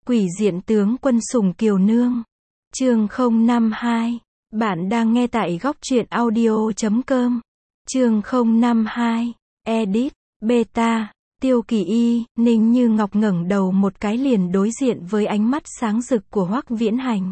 Quỷ diện tướng quân sủng kiều nương. Chương 052. Bạn đang nghe tại góc truyện audio.com. Chương 052. Edit. Beta. Tiêu Kỳ Y. Ninh Như Ngọc ngẩng đầu một cái liền đối diện với ánh mắt sáng rực của Hoắc Viễn Hành.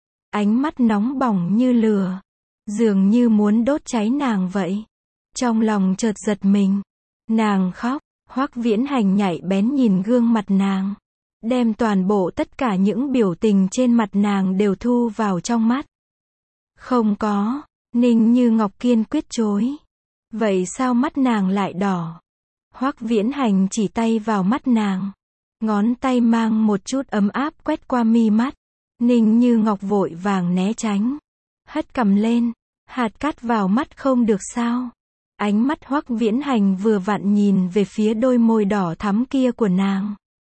Ánh mắt nóng bỏng như lửa, dường như muốn đốt cháy nàng vậy. Trong lòng chợt giật mình. Nàng khóc. Hoắc Viễn Hành nhạy bén nhìn gương mặt nàng, đem toàn bộ tất cả những biểu tình trên mặt nàng đều thu vào trong mắt. Không có. Ninh Như Ngọc kiên quyết chối. Vậy sao mắt nàng lại đỏ? Hoắc Viễn Hành chỉ tay vào mắt nàng, ngón tay mang một chút ấm áp quét qua mi mắt. Ninh Như Ngọc vội vàng né tránh, hất cằm lên. Hạt cát vào mắt không được sao? Ánh mắt Hoắc Viễn Hành vừa vặn nhìn về phía đôi môi đỏ thắm kia của nàng,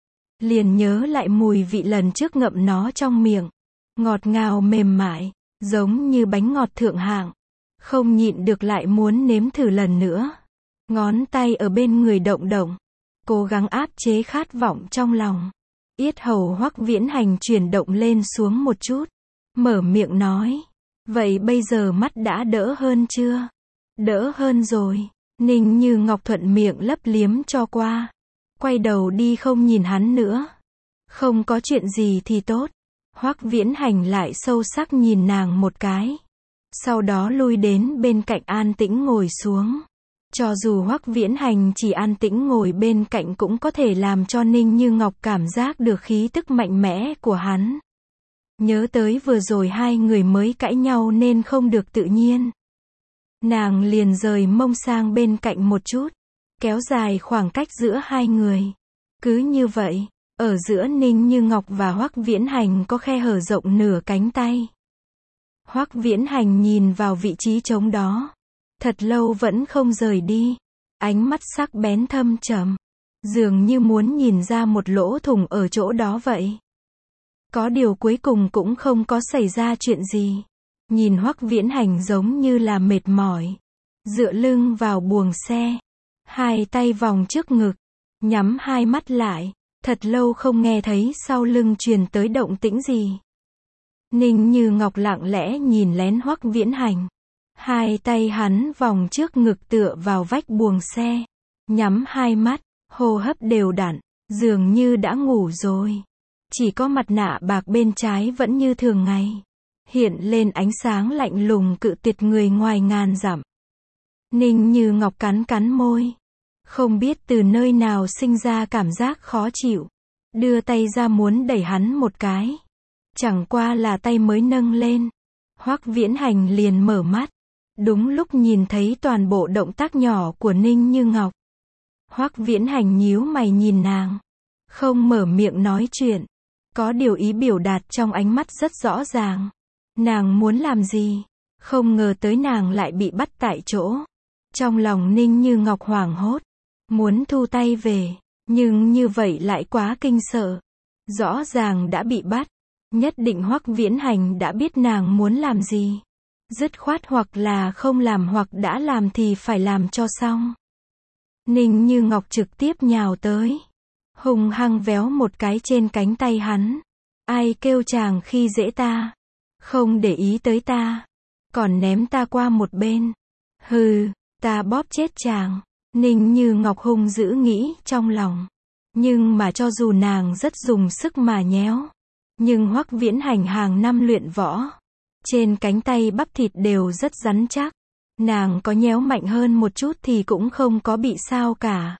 liền nhớ lại mùi vị lần trước ngậm nó trong miệng, ngọt ngào mềm mại, giống như bánh ngọt thượng hạng. Không nhịn được lại muốn nếm thử lần nữa. Ngón tay ở bên người động động, cố gắng áp chế khát vọng trong lòng. Yết hầu Hoắc Viễn Hành chuyển động lên xuống một chút, mở miệng nói, vậy bây giờ mắt đã đỡ hơn chưa? Đỡ hơn rồi. Ninh Như Ngọc thuận miệng lấp liếm cho qua, quay đầu đi không nhìn hắn nữa. Không có chuyện gì thì tốt. Hoắc Viễn Hành lại sâu sắc nhìn nàng một cái, sau đó lui đến bên cạnh an tĩnh ngồi xuống. Cho dù Hoắc Viễn Hành chỉ an tĩnh ngồi bên cạnh cũng có thể làm cho Ninh Như Ngọc cảm giác được khí tức mạnh mẽ của hắn. Nhớ tới vừa rồi hai người mới cãi nhau nên không được tự nhiên. Nàng liền rời mông sang bên cạnh một chút, kéo dài khoảng cách giữa hai người. Cứ như vậy, ở giữa Ninh Như Ngọc và Hoắc Viễn Hành có khe hở rộng nửa cánh tay. Hoắc Viễn Hành nhìn vào vị trí trống đó, thật lâu vẫn không rời đi. Ánh mắt sắc bén thâm trầm, dường như muốn nhìn ra một lỗ thủng ở chỗ đó vậy. Có điều cuối cùng cũng không có xảy ra chuyện gì. Nhìn Hoắc Viễn Hành giống như là mệt mỏi, dựa lưng vào buồng xe, hai tay vòng trước ngực, nhắm hai mắt lại, thật lâu không nghe thấy sau lưng truyền tới động tĩnh gì. Ninh Như Ngọc lặng lẽ nhìn lén Hoắc Viễn Hành. Hai tay hắn vòng trước ngực tựa vào vách buồng xe, nhắm hai mắt, hô hấp đều đặn, dường như đã ngủ rồi. Chỉ có mặt nạ bạc bên trái vẫn như thường ngày, hiện lên ánh sáng lạnh lùng cự tuyệt người ngoài ngàn dặm. Ninh Như Ngọc cắn cắn môi, không biết từ nơi nào sinh ra cảm giác khó chịu, đưa tay ra muốn đẩy hắn một cái. Chẳng qua là tay mới nâng lên, Hoắc Viễn Hành liền mở mắt, đúng lúc nhìn thấy toàn bộ động tác nhỏ của Ninh Như Ngọc. Hoắc Viễn Hành nhíu mày nhìn nàng, không mở miệng nói chuyện, có điều ý biểu đạt trong ánh mắt rất rõ ràng. Nàng muốn làm gì? Không ngờ tới nàng lại bị bắt tại chỗ. Trong lòng Ninh Như Ngọc hoảng hốt, muốn thu tay về, nhưng như vậy lại quá kinh sợ. Rõ ràng đã bị bắt, nhất định Hoắc Viễn Hành đã biết nàng muốn làm gì. Dứt khoát hoặc là không làm hoặc đã làm thì phải làm cho xong. Ninh Như Ngọc trực tiếp nhào tới, hung hăng véo một cái trên cánh tay hắn. Ai kêu chàng khi dễ ta? Không để ý tới ta, còn ném ta qua một bên. Hừ, ta bóp chết chàng. Ninh Như Ngọc hung dữ nghĩ trong lòng. Nhưng mà cho dù nàng rất dùng sức mà nhéo, nhưng Hoắc Viễn Hành hàng năm luyện võ, trên cánh tay bắp thịt đều rất rắn chắc. Nàng có nhéo mạnh hơn một chút thì cũng không có bị sao cả.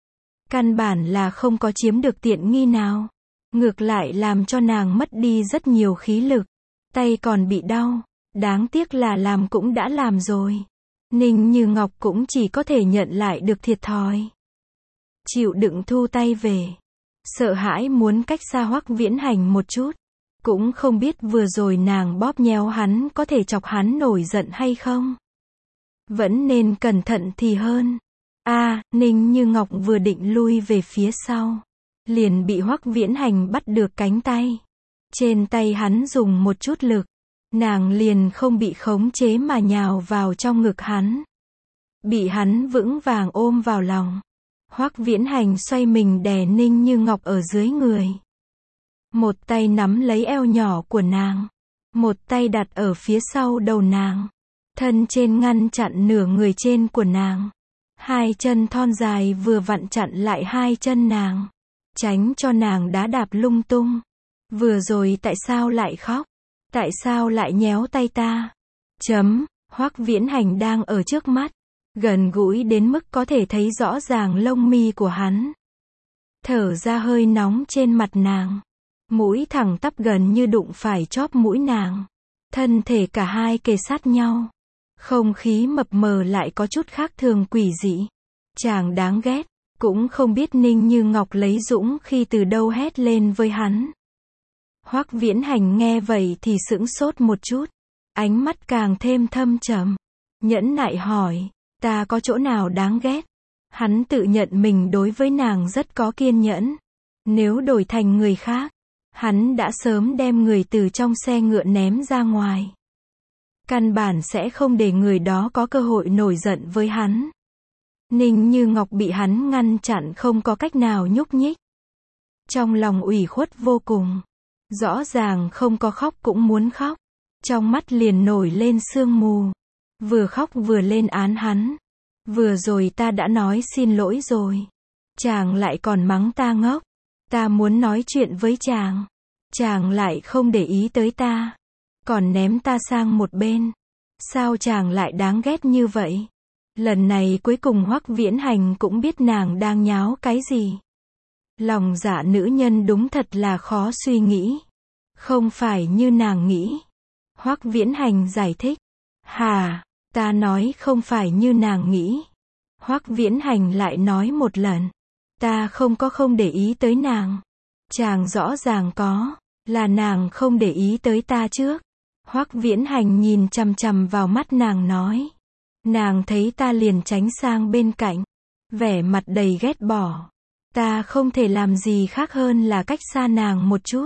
Căn bản là không có chiếm được tiện nghi nào. Ngược lại làm cho nàng mất đi rất nhiều khí lực. Tay còn bị đau. Đáng tiếc là làm cũng đã làm rồi. Ninh Như Ngọc cũng chỉ có thể nhận lại được thiệt thòi. Chịu đựng thu tay về. Sợ hãi muốn cách xa Hoắc Viễn Hành một chút. Cũng không biết vừa rồi nàng bóp nhéo hắn có thể chọc hắn nổi giận hay không. Vẫn nên cẩn thận thì hơn. Ninh Như Ngọc vừa định lui về phía sau, liền bị Hoắc Viễn Hành bắt được cánh tay. Trên tay hắn dùng một chút lực, nàng liền không bị khống chế mà nhào vào trong ngực hắn. Bị hắn vững vàng ôm vào lòng. Hoắc Viễn Hành xoay mình đè Ninh Như Ngọc ở dưới người. Một tay nắm lấy eo nhỏ của nàng. Một tay đặt ở phía sau đầu nàng. Thân trên ngăn chặn nửa người trên của nàng. Hai chân thon dài vừa vặn chặn lại hai chân nàng. Tránh cho nàng đá đạp lung tung. Vừa rồi tại sao lại khóc? Tại sao lại nhéo tay ta? Hoắc Viễn Hành đang ở trước mắt. Gần gũi đến mức có thể thấy rõ ràng lông mi của hắn. Thở ra hơi nóng trên mặt nàng. Mũi thẳng tắp gần như đụng phải chóp mũi nàng. Thân thể cả hai kề sát nhau. Không khí mập mờ lại có chút khác thường quỷ dị. Chàng đáng ghét. Cũng không biết Ninh Như Ngọc lấy dũng khi từ đâu hét lên với hắn. Hoắc Viễn Hành nghe vậy thì sững sốt một chút. Ánh mắt càng thêm thâm trầm. Nhẫn nại hỏi, ta có chỗ nào đáng ghét? Hắn tự nhận mình đối với nàng rất có kiên nhẫn. Nếu đổi thành người khác, hắn đã sớm đem người từ trong xe ngựa ném ra ngoài. Căn bản sẽ không để người đó có cơ hội nổi giận với hắn. Ninh Như Ngọc bị hắn ngăn chặn không có cách nào nhúc nhích. Trong lòng ủy khuất vô cùng. Rõ ràng không có khóc cũng muốn khóc. Trong mắt liền nổi lên sương mù. Vừa khóc vừa lên án hắn. Vừa rồi ta đã nói xin lỗi rồi. Chàng lại còn mắng ta ngốc. Ta muốn nói chuyện với chàng. Chàng lại không để ý tới ta. Còn ném ta sang một bên. Sao chàng lại đáng ghét như vậy? Lần này cuối cùng Hoắc Viễn Hành cũng biết nàng đang nháo cái gì. Lòng dạ nữ nhân đúng thật là khó suy nghĩ. Không phải như nàng nghĩ. Hoắc Viễn Hành giải thích. Hà, ta nói không phải như nàng nghĩ. Hoắc Viễn Hành lại nói một lần. Ta không để ý tới nàng. Chàng rõ ràng có. Là nàng không để ý tới ta trước. Hoắc Viễn Hành nhìn chằm chằm vào mắt nàng nói. Nàng thấy ta liền tránh sang bên cạnh. Vẻ mặt đầy ghét bỏ. Ta không thể làm gì khác hơn là cách xa nàng một chút.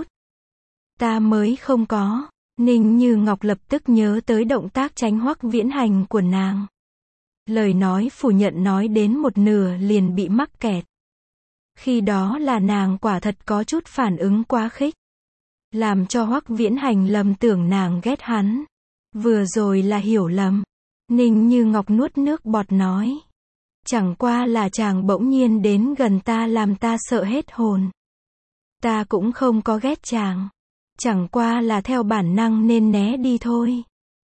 Ta mới không có. Ninh Như Ngọc lập tức nhớ tới động tác tránh Hoắc Viễn Hành của nàng. Lời nói phủ nhận nói đến một nửa liền bị mắc kẹt. Khi đó là nàng quả thật có chút phản ứng quá khích. Làm cho Hoắc Viễn Hành lầm tưởng nàng ghét hắn. Vừa rồi là hiểu lầm. Ninh Như Ngọc nuốt nước bọt nói. Chẳng qua là chàng bỗng nhiên đến gần ta làm ta sợ hết hồn. Ta cũng không có ghét chàng. Chẳng qua là theo bản năng nên né đi thôi.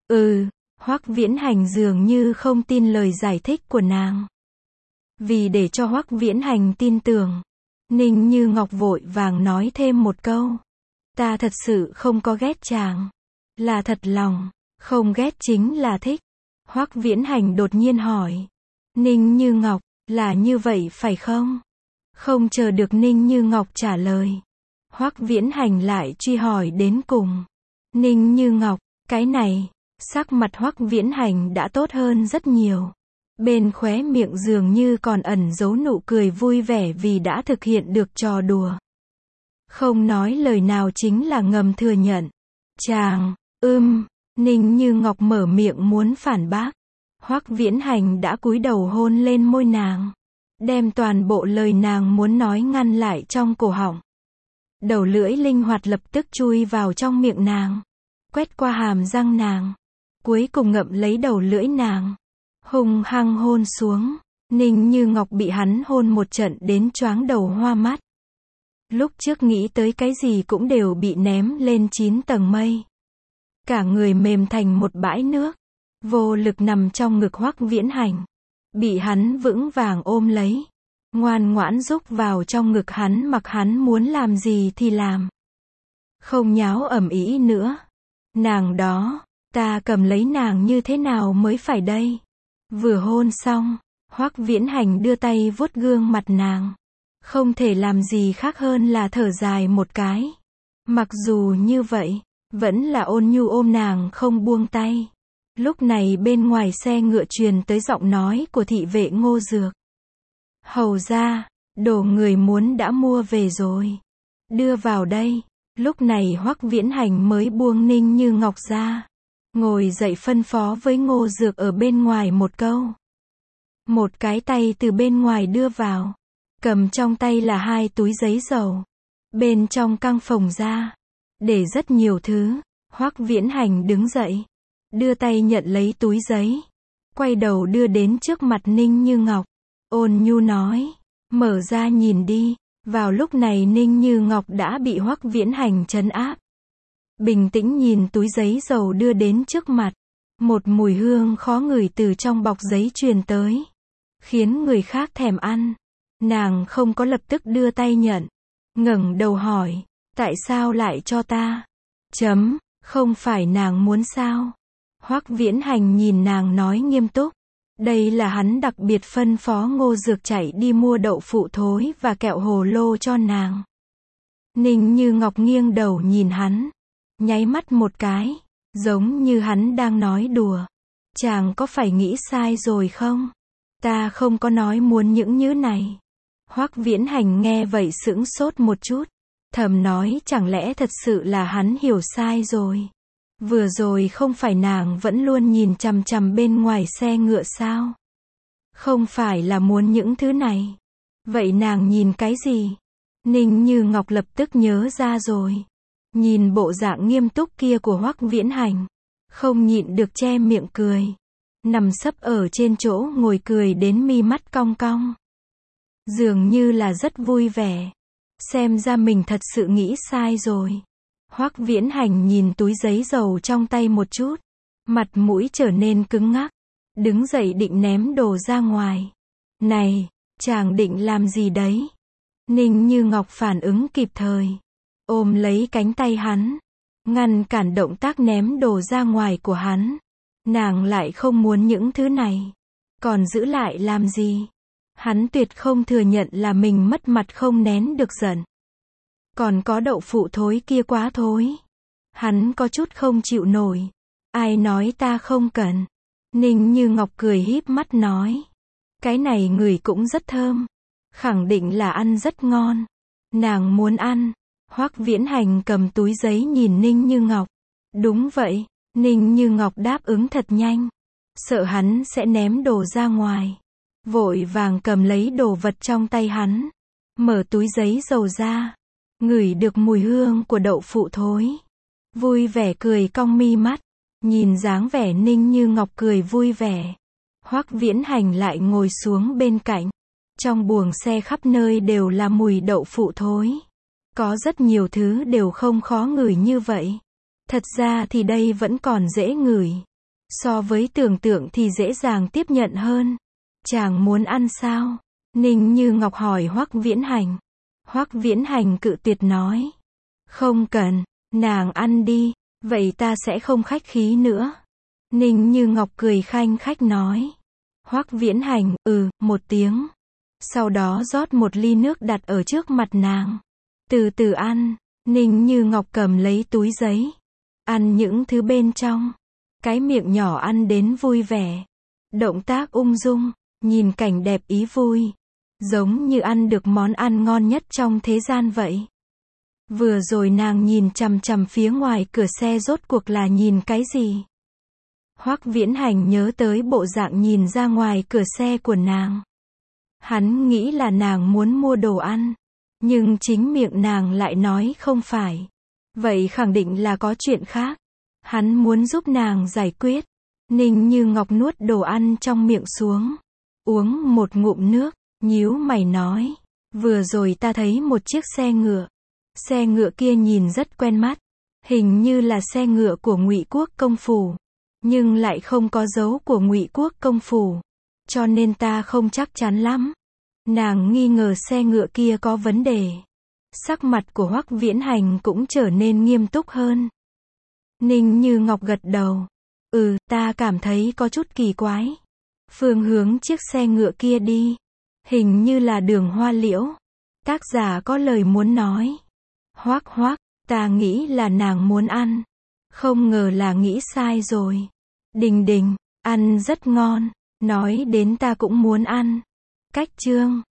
Hoắc Viễn Hành dường như không tin lời giải thích của nàng. Vì để cho Hoắc Viễn Hành tin tưởng, Ninh Như Ngọc vội vàng nói thêm một câu. Ta thật sự không có ghét chàng. Là thật lòng, không ghét chính là thích. Hoắc Viễn Hành đột nhiên hỏi. Ninh Như Ngọc, là như vậy phải không? Không chờ được Ninh Như Ngọc trả lời. Hoắc Viễn Hành lại truy hỏi đến cùng. Ninh Như Ngọc, cái này, sắc mặt Hoắc Viễn Hành đã tốt hơn rất nhiều. Bên khóe miệng dường như còn ẩn giấu nụ cười vui vẻ vì đã thực hiện được trò đùa. Không nói lời nào chính là ngầm thừa nhận. Chàng, Ninh Như Ngọc mở miệng muốn phản bác. Hoắc Viễn Hành đã cúi đầu hôn lên môi nàng. Đem toàn bộ lời nàng muốn nói ngăn lại trong cổ họng. Đầu lưỡi linh hoạt lập tức chui vào trong miệng nàng. Quét qua hàm răng nàng. Cuối cùng ngậm lấy đầu lưỡi nàng. Hung hăng hôn xuống. Ninh Như Ngọc bị hắn hôn một trận đến choáng đầu hoa mắt. Lúc trước nghĩ tới cái gì cũng đều bị ném lên 9 tầng mây. Cả người mềm thành một bãi nước. Vô lực nằm trong ngực Hoắc Viễn Hành. Bị hắn vững vàng ôm lấy. Ngoan ngoãn rúc vào trong ngực hắn mặc hắn muốn làm gì thì làm. Không nháo ầm ĩ nữa. Nàng đó, ta cầm lấy nàng như thế nào mới phải đây? Vừa hôn xong, Hoắc Viễn Hành đưa tay vuốt gương mặt nàng. Không thể làm gì khác hơn là thở dài một cái. Mặc dù như vậy, vẫn là ôn nhu ôm nàng không buông tay. Lúc này bên ngoài xe ngựa truyền tới giọng nói của thị vệ Ngô Dược. Hầu ra, đồ người muốn đã mua về rồi. Đưa vào đây. Lúc này Hoắc Viễn Hành mới buông Ninh Như Ngọc ra. Ngồi dậy phân phó với Ngô Dược ở bên ngoài một câu. Một cái tay từ bên ngoài đưa vào. Cầm trong tay là 2 túi giấy dầu. Bên trong căn phòng ra, để rất nhiều thứ. Hoắc Viễn Hành đứng dậy, đưa tay nhận lấy túi giấy, quay đầu đưa đến trước mặt Ninh Như Ngọc, ôn nhu nói, mở ra nhìn đi. Vào lúc này Ninh Như Ngọc đã bị Hoắc Viễn Hành trấn áp. Bình tĩnh nhìn túi giấy dầu đưa đến trước mặt. Một mùi hương khó ngửi từ trong bọc giấy truyền tới, khiến người khác thèm ăn. Nàng không có lập tức đưa tay nhận, ngẩng đầu hỏi, tại sao lại cho ta? Không phải nàng muốn sao? Hoắc Viễn Hành nhìn nàng nói nghiêm túc. Đây là hắn đặc biệt phân phó Ngô Dược chạy đi mua đậu phụ thối và kẹo hồ lô cho nàng. Ninh Như Ngọc nghiêng đầu nhìn hắn, nháy mắt một cái, giống như hắn đang nói đùa. Chàng có phải nghĩ sai rồi không? Ta không có nói muốn những thứ này. Hoắc Viễn Hành nghe vậy sững sốt một chút, thầm nói chẳng lẽ thật sự là hắn hiểu sai rồi. Vừa rồi không phải nàng vẫn luôn nhìn chằm chằm bên ngoài xe ngựa sao? Không phải là muốn những thứ này. Vậy nàng nhìn cái gì? Ninh Như Ngọc lập tức nhớ ra rồi. Nhìn bộ dạng nghiêm túc kia của Hoắc Viễn Hành, không nhịn được che miệng cười. Nằm sấp ở trên chỗ ngồi cười đến mi mắt cong cong. Dường như là rất vui vẻ. Xem ra mình thật sự nghĩ sai rồi. Hoắc Viễn Hành nhìn túi giấy dầu trong tay một chút, mặt mũi trở nên cứng ngắc, đứng dậy định ném đồ ra ngoài. Này, chàng định làm gì đấy? Ninh Như Ngọc phản ứng kịp thời, ôm lấy cánh tay hắn, ngăn cản động tác ném đồ ra ngoài của hắn. Nàng lại không muốn những thứ này, còn giữ lại làm gì? Hắn tuyệt không thừa nhận là mình mất mặt không nén được giận. Còn có đậu phụ thối kia quá thối. Hắn có chút không chịu nổi. Ai nói ta không cần? Ninh Như Ngọc cười híp mắt nói. Cái này ngửi cũng rất thơm. Khẳng định là ăn rất ngon. Nàng muốn ăn. Hoắc Viễn Hành cầm túi giấy nhìn Ninh Như Ngọc. Đúng vậy. Ninh Như Ngọc đáp ứng thật nhanh. Sợ hắn sẽ ném đồ ra ngoài. Vội vàng cầm lấy đồ vật trong tay hắn. Mở túi giấy dầu ra. Ngửi được mùi hương của đậu phụ thối. Vui vẻ cười cong mi mắt. Nhìn dáng vẻ Ninh Như Ngọc cười vui vẻ. Hoắc Viễn Hành lại ngồi xuống bên cạnh. Trong buồng xe khắp nơi đều là mùi đậu phụ thối. Có rất nhiều thứ đều không khó ngửi như vậy. Thật ra thì đây vẫn còn dễ ngửi. So với tưởng tượng thì dễ dàng tiếp nhận hơn. Chàng muốn ăn sao? Ninh Như Ngọc hỏi Hoắc Viễn Hành. Hoắc Viễn Hành cự tuyệt nói. Không cần, nàng ăn đi, vậy ta sẽ không khách khí nữa. Ninh Như Ngọc cười khanh khách nói. Hoắc Viễn Hành, một tiếng. Sau đó rót một ly nước đặt ở trước mặt nàng. Từ từ ăn. Ninh Như Ngọc cầm lấy túi giấy. Ăn những thứ bên trong. Cái miệng nhỏ ăn đến vui vẻ. Động tác ung dung, nhìn cảnh đẹp ý vui. Giống như ăn được món ăn ngon nhất trong thế gian vậy. Vừa rồi nàng nhìn chằm chằm phía ngoài cửa xe rốt cuộc là nhìn cái gì? Hoắc Viễn Hành nhớ tới bộ dạng nhìn ra ngoài cửa xe của nàng. Hắn nghĩ là nàng muốn mua đồ ăn. Nhưng chính miệng nàng lại nói không phải. Vậy khẳng định là có chuyện khác. Hắn muốn giúp nàng giải quyết. Ninh Như Ngọc nuốt đồ ăn trong miệng xuống. Uống một ngụm nước. Nhíu mày nói. Vừa rồi ta thấy một chiếc xe ngựa. Xe ngựa kia nhìn rất quen mắt. Hình như là xe ngựa của Ngụy Quốc công phủ. Nhưng lại không có dấu của Ngụy Quốc công phủ. Cho nên ta không chắc chắn lắm. Nàng nghi ngờ xe ngựa kia có vấn đề. Sắc mặt của Hoắc Viễn Hành cũng trở nên nghiêm túc hơn. Ninh Như Ngọc gật đầu. Ta cảm thấy có chút kỳ quái. Phương hướng chiếc xe ngựa kia đi. Hình như là đường Hoa Liễu. Tác giả có lời muốn nói. Hoắc, ta nghĩ là nàng muốn ăn. Không ngờ là nghĩ sai rồi. Đình, ăn rất ngon. Nói đến ta cũng muốn ăn. Cách chương